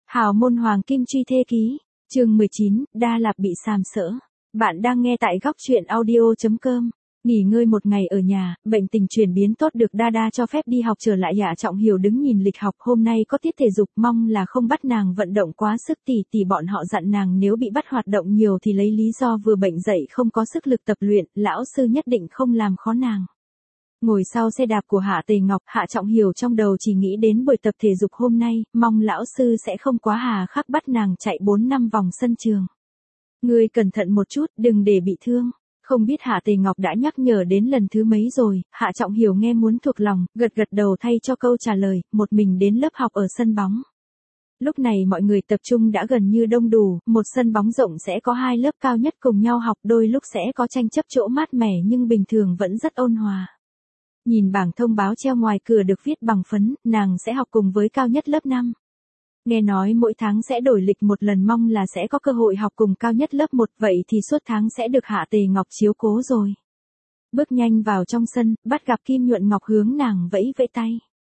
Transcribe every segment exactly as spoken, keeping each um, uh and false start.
Hào môn hoàng kim truy thê ký, chương mười chín, Đa Lạp bị sàm sỡ. Bạn đang nghe tại góc truyện audio chấm com. Nghỉ ngơi một ngày ở nhà, bệnh tình chuyển biến tốt được Đa Đa cho phép đi học trở lại. Hạ Trọng Hiểu đứng nhìn lịch học, hôm nay có tiết thể dục, mong là không bắt nàng vận động quá sức. Tỷ tỷ bọn họ dặn nàng nếu bị bắt hoạt động nhiều thì lấy lý do vừa bệnh dậy không có sức lực tập luyện, lão sư nhất định không làm khó nàng. Ngồi sau xe đạp của Hạ Tề Ngọc, Hạ Trọng Hiểu trong đầu chỉ nghĩ đến buổi tập thể dục hôm nay, mong lão sư sẽ không quá hà khắc bắt nàng chạy bốn năm vòng sân trường. Ngươi cẩn thận một chút, đừng để bị thương. Không biết Hạ Tề Ngọc đã nhắc nhở đến lần thứ mấy rồi, Hạ Trọng Hiểu nghe muốn thuộc lòng, gật gật đầu thay cho câu trả lời, một mình đến lớp học ở sân bóng. Lúc này mọi người tập trung đã gần như đông đủ, một sân bóng rộng sẽ có hai lớp cao nhất cùng nhau học, đôi lúc sẽ có tranh chấp chỗ mát mẻ nhưng bình thường vẫn rất ôn hòa. Nhìn bảng thông báo treo ngoài cửa được viết bằng phấn, nàng sẽ học cùng với cao nhất lớp năm. Nghe nói mỗi tháng sẽ đổi lịch một lần, mong là sẽ có cơ hội học cùng cao nhất lớp một, vậy thì suốt tháng sẽ được Hạ Tề Ngọc chiếu cố rồi. Bước nhanh vào trong sân, bắt gặp Kim Nhuận Ngọc hướng nàng vẫy vẫy tay.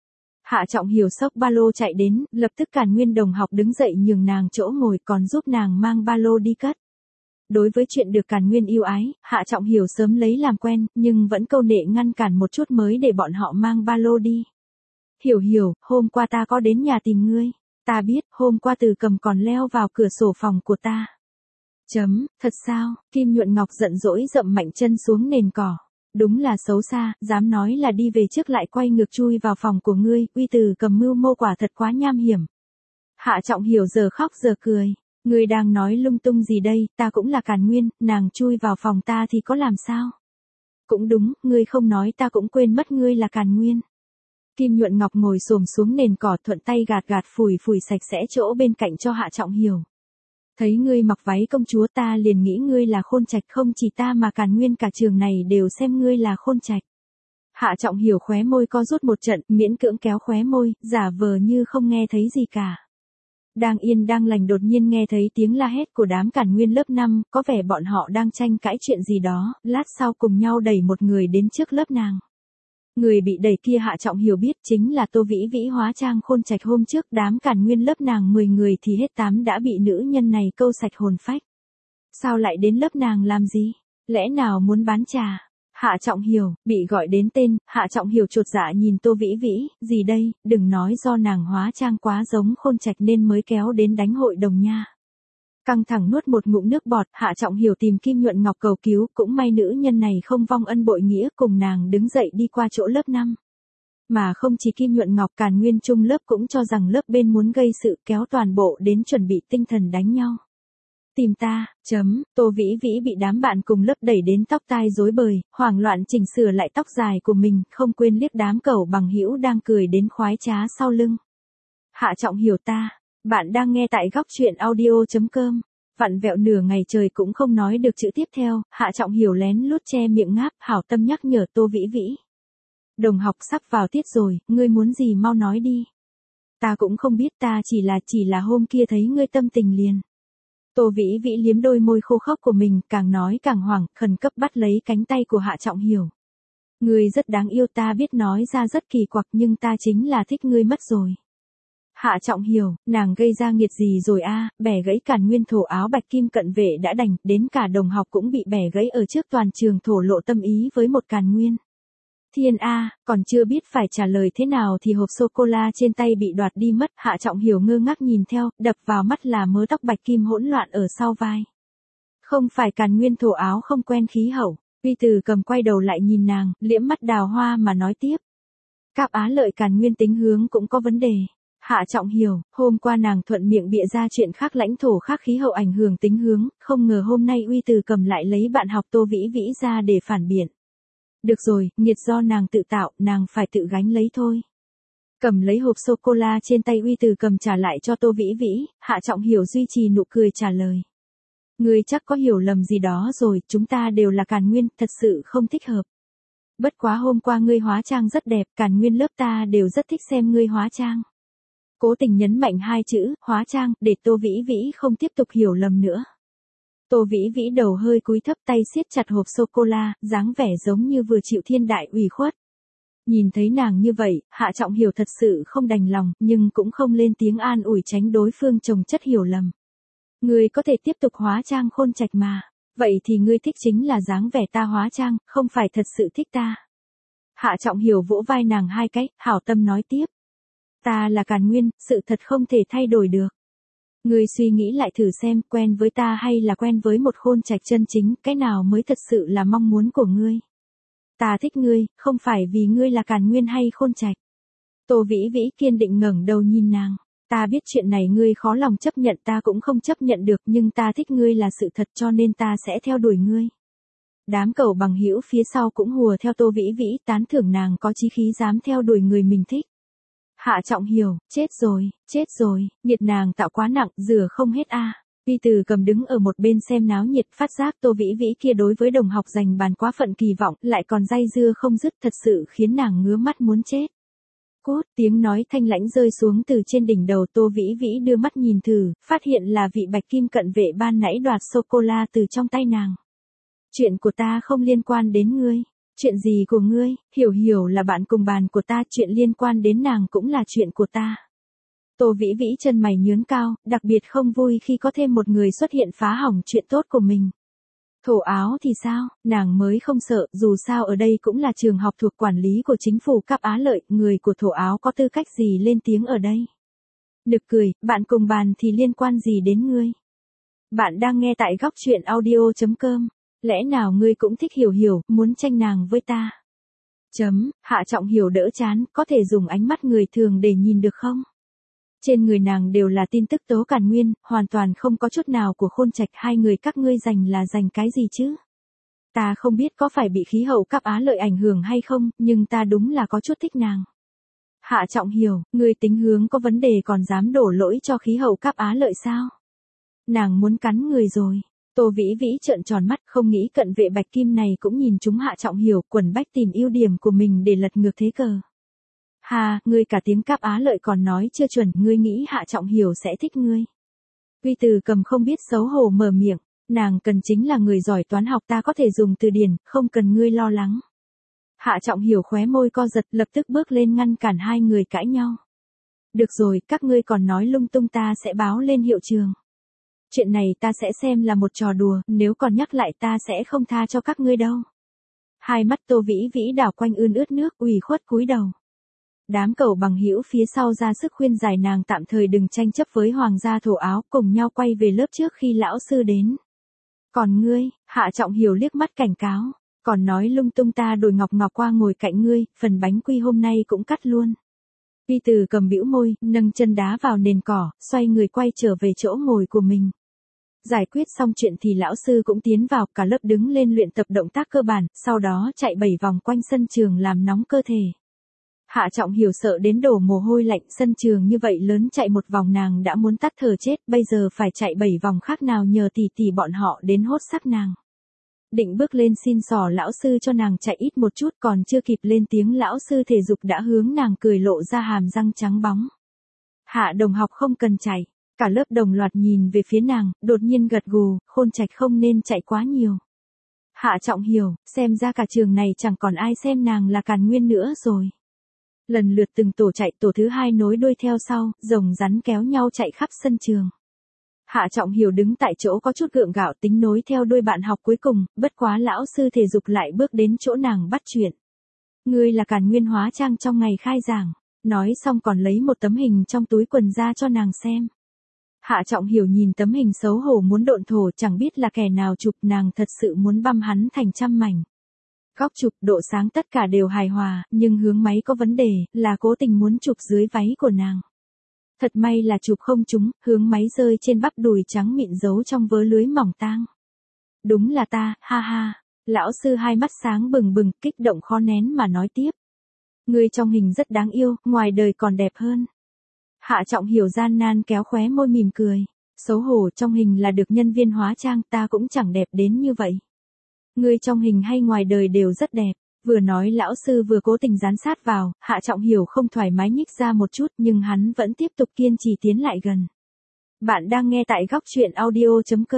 Hạ Trọng Hiểu xốc ba lô chạy đến, lập tức Càn Nguyên đồng học đứng dậy nhường nàng chỗ ngồi còn giúp nàng mang ba lô đi cất. Đối với chuyện được Càn Nguyên yêu ái, Hạ Trọng Hiểu sớm lấy làm quen, nhưng vẫn câu nệ ngăn cản một chút mới để bọn họ mang ba lô đi. Hiểu Hiểu, hôm qua ta có đến nhà tìm ngươi. Ta biết, hôm qua Từ Cầm còn leo vào cửa sổ phòng của ta. Chấm, thật sao? Kim Nhuận Ngọc giận dỗi dậm mạnh chân xuống nền cỏ. Đúng là xấu xa, dám nói là đi về trước lại quay ngược chui vào phòng của ngươi, uy Từ Cầm mưu mô quả thật quá nham hiểm. Hạ Trọng Hiểu giờ khóc giờ cười. Ngươi đang nói lung tung gì đây, ta cũng là Càn Nguyên, nàng chui vào phòng ta thì có làm sao? Cũng đúng, ngươi không nói ta cũng quên mất ngươi là Càn Nguyên. Kim Nhuận Ngọc ngồi xổm xuống nền cỏ thuận tay gạt gạt phủi phủi sạch sẽ chỗ bên cạnh cho Hạ Trọng Hiểu. Thấy ngươi mặc váy công chúa ta liền nghĩ ngươi là khôn trạch, không chỉ ta mà Càn Nguyên cả trường này đều xem ngươi là khôn trạch. Hạ Trọng Hiểu khóe môi co rút một trận, miễn cưỡng kéo khóe môi, giả vờ như không nghe thấy gì cả. Đang yên đang lành đột nhiên nghe thấy tiếng la hét của đám Càn Nguyên lớp năm, có vẻ bọn họ đang tranh cãi chuyện gì đó, lát sau cùng nhau đẩy một người đến trước lớp nàng. Người bị đẩy kia Hạ Trọng Hiểu biết chính là Tô Vĩ Vĩ hóa trang khôn trạch hôm trước, đám Càn Nguyên lớp nàng mười người thì hết tám đã bị nữ nhân này câu sạch hồn phách. Sao lại đến lớp nàng làm gì? Lẽ nào muốn bán trà? Hạ Trọng Hiểu, bị gọi đến tên, Hạ Trọng Hiểu chột dạ nhìn Tô Vĩ Vĩ, gì đây, đừng nói do nàng hóa trang quá giống khôn trạch nên mới kéo đến đánh hội đồng nha. Căng thẳng nuốt một ngụm nước bọt, Hạ Trọng Hiểu tìm Kim Nhuận Ngọc cầu cứu, cũng may nữ nhân này không vong ân bội nghĩa, cùng nàng đứng dậy đi qua chỗ lớp năm. Mà không chỉ Kim Nhuận Ngọc, Càn Nguyên chung lớp cũng cho rằng lớp bên muốn gây sự, kéo toàn bộ đến chuẩn bị tinh thần đánh nhau. Tìm ta, chấm, Tô Vĩ Vĩ bị đám bạn cùng lớp đẩy đến tóc tai rối bời, hoảng loạn chỉnh sửa lại tóc dài của mình, không quên liếc đám cẩu bằng hữu đang cười đến khoái trá sau lưng. Hạ Trọng Hiểu ta, bạn đang nghe tại góc truyện audio chấm com. Vặn vẹo nửa ngày trời cũng không nói được chữ tiếp theo, Hạ Trọng Hiểu lén lút che miệng ngáp, hảo tâm nhắc nhở Tô Vĩ Vĩ. Đồng học sắp vào tiết rồi, ngươi muốn gì mau nói đi. Ta cũng không biết, ta chỉ là chỉ là hôm kia thấy ngươi tâm tình liền. Tô Vĩ Vĩ liếm đôi môi khô khốc của mình, càng nói càng hoảng, khẩn cấp bắt lấy cánh tay của Hạ Trọng Hiểu. Ngươi rất đáng yêu, ta biết nói ra rất kỳ quặc nhưng ta chính là thích ngươi mất rồi. Hạ Trọng Hiểu, nàng gây ra nghiệt gì rồi a? À, bẻ gãy Càn Nguyên thổ áo bạch kim cận vệ đã đành, đến cả đồng học cũng bị bẻ gãy ở trước toàn trường thổ lộ tâm ý với một Càn Nguyên. Thiên a, à, còn chưa biết phải trả lời thế nào thì hộp sô-cô-la trên tay bị đoạt đi mất, Hạ Trọng Hiểu ngơ ngác nhìn theo, đập vào mắt là mớ tóc bạch kim hỗn loạn ở sau vai. Không phải Càn Nguyên thổ áo không quen khí hậu, Uy Từ Cầm quay đầu lại nhìn nàng, liễm mắt đào hoa mà nói tiếp. Cáp Á Lợi Càn Nguyên tính hướng cũng có vấn đề. Hạ Trọng Hiểu, hôm qua nàng thuận miệng bịa ra chuyện khác lãnh thổ khác khí hậu ảnh hưởng tính hướng, không ngờ hôm nay Uy Từ Cầm lại lấy bạn học Tô Vĩ Vĩ ra để phản biện. Được rồi, nghiệt do nàng tự tạo, nàng phải tự gánh lấy thôi. Cầm lấy hộp sô-cô-la trên tay Uy Từ Cầm trả lại cho Tô Vĩ Vĩ, Hạ Trọng Hiểu duy trì nụ cười trả lời. Ngươi chắc có hiểu lầm gì đó rồi, chúng ta đều là Càn Nguyên, thật sự không thích hợp. Bất quá hôm qua ngươi hóa trang rất đẹp, Càn Nguyên lớp ta đều rất thích xem ngươi hóa trang. Cố tình nhấn mạnh hai chữ, hóa trang, để Tô Vĩ Vĩ không tiếp tục hiểu lầm nữa. Tô Vĩ Vĩ đầu hơi cúi thấp tay siết chặt hộp sô-cô-la, dáng vẻ giống như vừa chịu thiên đại ủy khuất. Nhìn thấy nàng như vậy, Hạ Trọng Hiểu thật sự không đành lòng, nhưng cũng không lên tiếng an ủi tránh đối phương chồng chất hiểu lầm. Ngươi có thể tiếp tục hóa trang khôn trạch mà. Vậy thì ngươi thích chính là dáng vẻ ta hóa trang, không phải thật sự thích ta. Hạ Trọng Hiểu vỗ vai nàng hai cái, hảo tâm nói tiếp. Ta là Càn Nguyên, sự thật không thể thay đổi được. Ngươi suy nghĩ lại thử xem, quen với ta hay là quen với một khôn trạch chân chính, cái nào mới thật sự là mong muốn của ngươi. Ta thích ngươi, không phải vì ngươi là Càn Nguyên hay khôn trạch. Tô Vĩ Vĩ kiên định ngẩng đầu nhìn nàng. Ta biết chuyện này ngươi khó lòng chấp nhận, ta cũng không chấp nhận được, nhưng ta thích ngươi là sự thật, cho nên ta sẽ theo đuổi ngươi. Đám cẩu bằng hữu phía sau cũng hùa theo Tô Vĩ Vĩ, tán thưởng nàng có chí khí dám theo đuổi người mình thích. Hạ Trọng Hiểu, chết rồi, chết rồi, nhiệt nàng tạo quá nặng, rửa không hết a. À. Vi Từ Cầm đứng ở một bên xem náo nhiệt, phát giác Tô Vĩ Vĩ kia đối với đồng học dành bàn quá phận kỳ vọng, lại còn dây dưa không dứt, thật sự khiến nàng ngứa mắt muốn chết. Cốt, tiếng nói thanh lãnh rơi xuống từ trên đỉnh đầu. Tô Vĩ Vĩ đưa mắt nhìn thử, phát hiện là vị bạch kim cận vệ ban nãy đoạt sô-cô-la từ trong tay nàng. Chuyện của ta không liên quan đến ngươi. Chuyện gì của ngươi? Hiểu Hiểu là bạn cùng bàn của ta, chuyện liên quan đến nàng cũng là chuyện của ta. Tô Vĩ Vĩ chân mày nhướng cao, đặc biệt không vui khi có thêm một người xuất hiện phá hỏng chuyện tốt của mình. Thổ Áo thì sao, nàng mới không sợ, dù sao ở đây cũng là trường học thuộc quản lý của chính phủ Cáp Á Lợi, người của Thổ Áo có tư cách gì lên tiếng ở đây. Nực cười, bạn cùng bàn thì liên quan gì đến ngươi? Bạn đang nghe tại góc truyện audio chấm com, lẽ nào ngươi cũng thích Hiểu Hiểu, muốn tranh nàng với ta? Chấm, Hạ Trọng Hiểu đỡ chán, có thể dùng ánh mắt người thường để nhìn được không? Trên người nàng đều là tin tức tố Càn Nguyên, hoàn toàn không có chút nào của khôn trạch, hai người các ngươi giành là giành cái gì chứ? Ta không biết có phải bị khí hậu Cáp Á Lợi ảnh hưởng hay không, nhưng ta đúng là có chút thích nàng. Hạ Trọng Hiểu, ngươi tính hướng có vấn đề còn dám đổ lỗi cho khí hậu Cáp Á Lợi sao? Nàng muốn cắn người rồi. Tô Vĩ Vĩ trợn tròn mắt, không nghĩ cận vệ bạch kim này cũng nhìn chúng Hạ Trọng Hiểu, quần bách tìm ưu điểm của mình để lật ngược thế cờ. Hà, ngươi cả tiếng Cáp Á Lợi còn nói chưa chuẩn, ngươi nghĩ Hạ Trọng Hiểu sẽ thích ngươi. Vi Từ Cầm không biết xấu hổ mở miệng, nàng cần chính là người giỏi toán học, ta có thể dùng từ điển, không cần ngươi lo lắng. Hạ Trọng Hiểu khóe môi co giật, lập tức bước lên ngăn cản hai người cãi nhau. Được rồi, các ngươi còn nói lung tung, ta sẽ báo lên hiệu trường. Chuyện này ta sẽ xem là một trò đùa, nếu còn nhắc lại ta sẽ không tha cho các ngươi đâu. Hai mắt Tô Vĩ Vĩ đảo quanh ươn ướt nước, ủy khuất cúi đầu. Đám cẩu bằng hữu phía sau ra sức khuyên giải nàng tạm thời đừng tranh chấp với hoàng gia Thổ Áo, cùng nhau quay về lớp trước khi lão sư đến. Còn ngươi, Hạ Trọng Hiểu liếc mắt cảnh cáo, còn nói lung tung, ta đổi Ngọc Ngọc qua ngồi cạnh ngươi, phần bánh quy hôm nay cũng cắt luôn. Vi Từ Cầm bĩu môi, nâng chân đá vào nền cỏ, xoay người quay trở về chỗ ngồi của mình. Giải quyết xong chuyện thì lão sư cũng tiến vào, cả lớp đứng lên luyện tập động tác cơ bản, sau đó chạy bảy vòng quanh sân trường làm nóng cơ thể. Hạ Trọng Hiểu sợ đến đổ mồ hôi lạnh, sân trường như vậy lớn chạy một vòng nàng đã muốn tắt thở chết, bây giờ phải chạy bảy vòng khác nào nhờ tỷ tỷ bọn họ đến hốt sắc nàng. Định bước lên xin xỏ lão sư cho nàng chạy ít một chút, còn chưa kịp lên tiếng lão sư thể dục đã hướng nàng cười lộ ra hàm răng trắng bóng. Hạ đồng học không cần chạy, cả lớp đồng loạt nhìn về phía nàng, đột nhiên gật gù, khôn trạch không nên chạy quá nhiều. Hạ Trọng Hiểu, xem ra cả trường này chẳng còn ai xem nàng là Càn Nguyên nữa rồi. Lần lượt từng tổ chạy, tổ thứ hai nối đuôi theo sau, rồng rắn kéo nhau chạy khắp sân trường. Hạ Trọng Hiểu đứng tại chỗ có chút gượng gạo, tính nối theo đuôi bạn học cuối cùng, bất quá lão sư thể dục lại bước đến chỗ nàng bắt chuyện. Ngươi là Càn Nguyên hóa trang trong ngày khai giảng, nói xong còn lấy một tấm hình trong túi quần ra cho nàng xem. Hạ Trọng Hiểu nhìn tấm hình xấu hổ muốn độn thổ, chẳng biết là kẻ nào chụp, nàng thật sự muốn băm hắn thành trăm mảnh. Góc chụp, độ sáng tất cả đều hài hòa, nhưng hướng máy có vấn đề, là cố tình muốn chụp dưới váy của nàng. Thật may là chụp không trúng, hướng máy rơi trên bắp đùi trắng mịn giấu trong vớ lưới mỏng tang. Đúng là ta, ha ha. Lão sư hai mắt sáng bừng bừng, kích động khó nén mà nói tiếp. Ngươi trong hình rất đáng yêu, ngoài đời còn đẹp hơn. Hạ Trọng Hiểu gian nan kéo khóe môi mỉm cười. Xấu hổ, trong hình là được nhân viên hóa trang, ta cũng chẳng đẹp đến như vậy. Ngươi trong hình hay ngoài đời đều rất đẹp. Vừa nói lão sư vừa cố tình dán sát vào, Hạ Trọng Hiểu không thoải mái nhích ra một chút, nhưng hắn vẫn tiếp tục kiên trì tiến lại gần. Bạn đang nghe tại góc truyện audio chấm com.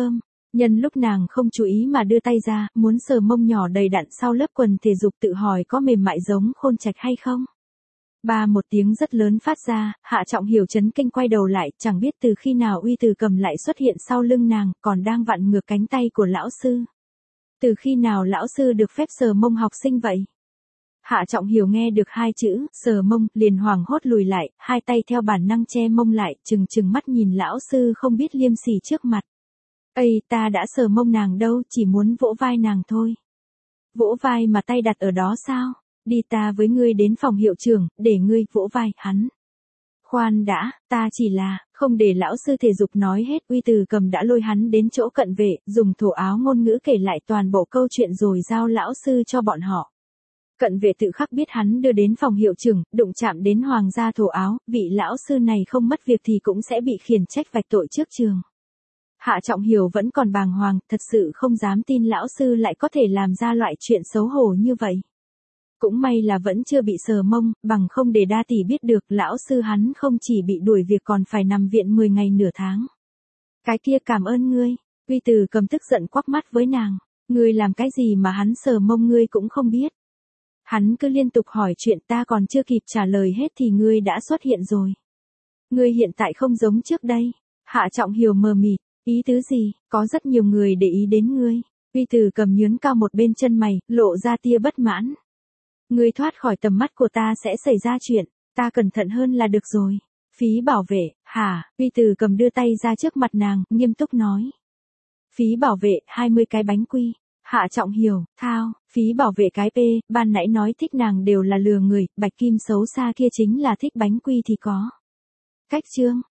Nhân lúc nàng không chú ý mà đưa tay ra, muốn sờ mông nhỏ đầy đặn sau lớp quần thể dục tự hỏi có mềm mại giống Khôn Trạch hay không. Ba một tiếng rất lớn phát ra, Hạ Trọng Hiểu chấn kinh quay đầu lại, chẳng biết từ khi nào Uy Từ Cầm lại xuất hiện sau lưng nàng, còn đang vặn ngược cánh tay của lão sư. Từ khi nào lão sư được phép sờ mông học sinh vậy? Hạ Trọng Hiểu nghe được hai chữ, sờ mông, liền hoảng hốt lùi lại, hai tay theo bản năng che mông lại, trừng trừng mắt nhìn lão sư không biết liêm sỉ trước mặt. Ây, ta đã sờ mông nàng đâu, chỉ muốn vỗ vai nàng thôi. Vỗ vai mà tay đặt ở đó sao? Đi ta với ngươi đến phòng hiệu trưởng, để ngươi vỗ vai hắn. Khoan đã, ta chỉ là, không để lão sư thể dục nói hết, Uy Từ Cầm đã lôi hắn đến chỗ cận vệ, dùng thổ áo ngôn ngữ kể lại toàn bộ câu chuyện rồi giao lão sư cho bọn họ. Cận vệ tự khắc biết hắn đưa đến phòng hiệu trưởng, đụng chạm đến hoàng gia thổ áo, vị lão sư này không mất việc thì cũng sẽ bị khiển trách vạch tội trước trường. Hạ Trọng Hiểu vẫn còn bàng hoàng, thật sự không dám tin lão sư lại có thể làm ra loại chuyện xấu hổ như vậy. Cũng may là vẫn chưa bị sờ mông, bằng không để đa tỷ biết được lão sư hắn không chỉ bị đuổi việc còn phải nằm viện mười ngày nửa tháng. Cái kia cảm ơn ngươi, Uy Từ Cầm tức giận quắc mắt với nàng, ngươi làm cái gì mà hắn sờ mông ngươi cũng không biết. Hắn cứ liên tục hỏi chuyện ta còn chưa kịp trả lời hết thì ngươi đã xuất hiện rồi. Ngươi hiện tại không giống trước đây. Hạ Trọng Hiểu mờ mịt, ý tứ gì, có rất nhiều người để ý đến ngươi. Uy Từ Cầm nhướng cao một bên chân mày, lộ ra tia bất mãn. Ngươi thoát khỏi tầm mắt của ta sẽ xảy ra chuyện, ta cẩn thận hơn là được rồi. Phí bảo vệ, hả? Uy Từ Cầm đưa tay ra trước mặt nàng, nghiêm túc nói. Phí bảo vệ, hai mươi cái bánh quy. Hạ Trọng Hiểu, thao, phí bảo vệ cái P, ban nãy nói thích nàng đều là lừa người, Bạch Kim xấu xa kia chính là thích bánh quy thì có. Cách chương,